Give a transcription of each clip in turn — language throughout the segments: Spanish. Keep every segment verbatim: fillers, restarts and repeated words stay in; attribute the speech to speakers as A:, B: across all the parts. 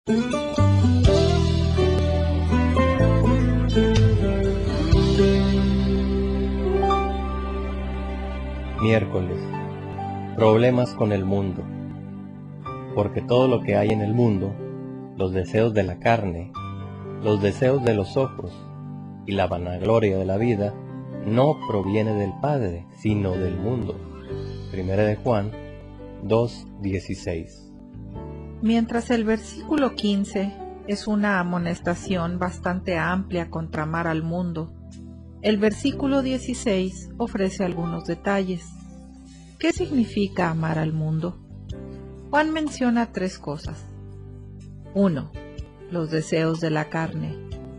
A: Miércoles. Problemas con el mundo. Porque todo lo que hay en el mundo, los deseos de la carne, los deseos de los ojos y la vanagloria de la vida, no proviene del Padre, sino del mundo. Primera de Juan dos dieciséis.
B: Mientras el versículo quince es una amonestación bastante amplia contra amar al mundo, el versículo dieciséis ofrece algunos detalles. ¿Qué significa amar al mundo? Juan menciona tres cosas. uno. Los deseos de la carne.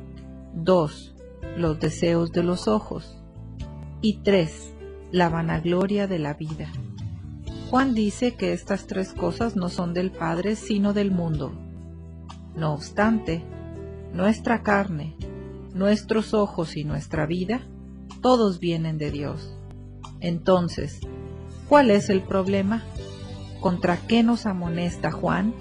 B: dos. Los deseos de los ojos. Y tres. La vanagloria de la vida. Juan dice que estas tres cosas no son del Padre, sino del mundo. No obstante, nuestra carne, nuestros ojos y nuestra vida, todos vienen de Dios. Entonces, ¿cuál es el problema? ¿Contra qué nos amonesta Juan?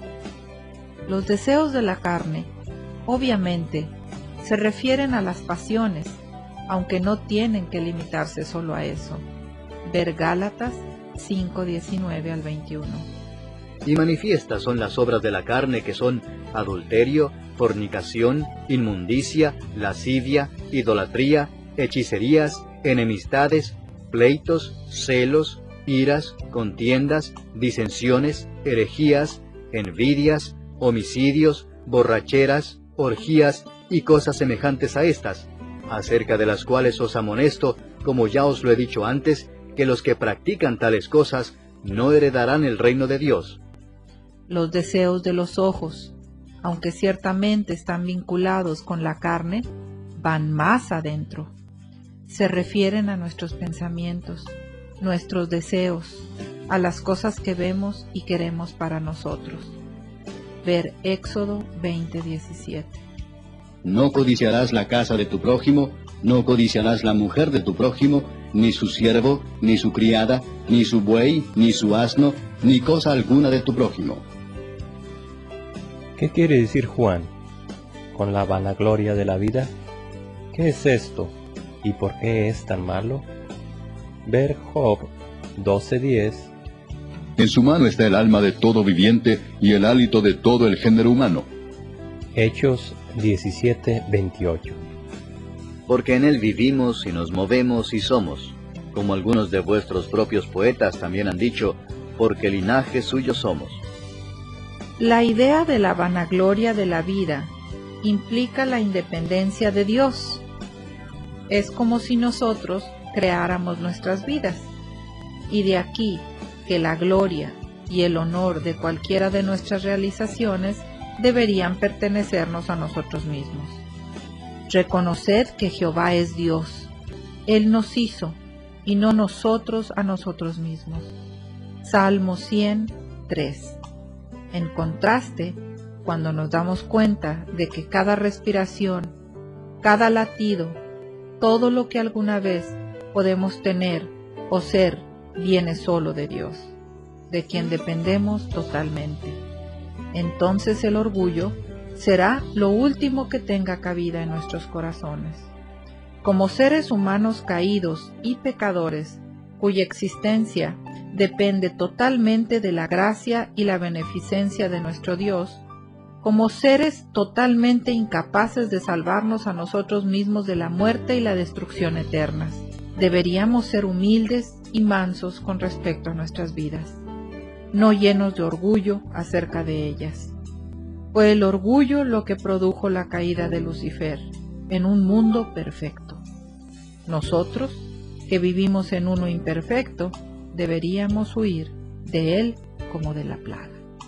B: Los deseos de la carne, obviamente, se refieren a las pasiones, aunque no tienen que limitarse solo a eso. Ver Gálatas cinco, diecinueve al veintiuno.
C: Y manifiestas son las obras de la carne, que son adulterio, fornicación, inmundicia, lascivia, idolatría, hechicerías, enemistades, pleitos, celos, iras, contiendas, disensiones, herejías, envidias, homicidios, borracheras, orgías y cosas semejantes a estas, acerca de las cuales os amonesto, como ya os lo he dicho antes, que los que practican tales cosas no heredarán el reino de Dios.
B: Los deseos de los ojos, aunque ciertamente están vinculados con la carne, van más adentro. Se refieren a nuestros pensamientos, nuestros deseos, a las cosas que vemos y queremos para nosotros. Ver Éxodo veinte, diecisiete.
D: No codiciarás la casa de tu prójimo, no codiciarás la mujer de tu prójimo, ni su siervo, ni su criada, ni su buey, ni su asno, ni cosa alguna de tu prójimo.
A: ¿Qué quiere decir Juan con la vanagloria de la vida? ¿Qué es esto y por qué es tan malo? Ver Job doce, diez.
D: En su mano está el alma de todo viviente y el hálito de todo el género humano.
A: Hechos diecisiete, veintiocho.
C: Porque en él vivimos y nos movemos y somos, como algunos de vuestros propios poetas también han dicho, porque linaje suyo somos.
B: La idea de la vanagloria de la vida implica la independencia de Dios. Es como si nosotros creáramos nuestras vidas, y de aquí que la gloria y el honor de cualquiera de nuestras realizaciones deberían pertenecernos a nosotros mismos. Reconoced que Jehová es Dios. Él nos hizo, y no nosotros a nosotros mismos. Salmo cien, tres. En contraste, cuando nos damos cuenta de que cada respiración, cada latido, todo lo que alguna vez podemos tener o ser, viene solo de Dios, de quien dependemos totalmente. Entonces el orgullo será lo último que tenga cabida en nuestros corazones. Como seres humanos caídos y pecadores, cuya existencia depende totalmente de la gracia y la beneficencia de nuestro Dios, como seres totalmente incapaces de salvarnos a nosotros mismos de la muerte y la destrucción eternas, deberíamos ser humildes y mansos con respecto a nuestras vidas, no llenos de orgullo acerca de ellas. Fue el orgullo lo que produjo la caída de Lucifer en un mundo perfecto. Nosotros, que vivimos en uno imperfecto, deberíamos huir de él como de la plaga.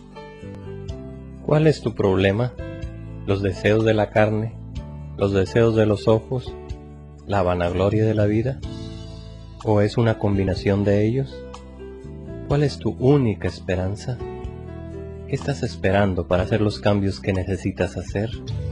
A: ¿Cuál es tu problema? ¿Los deseos de la carne? ¿Los deseos de los ojos? ¿La vanagloria de la vida? ¿O es una combinación de ellos? ¿Cuál es tu única esperanza? ¿Qué estás esperando para hacer los cambios que necesitas hacer?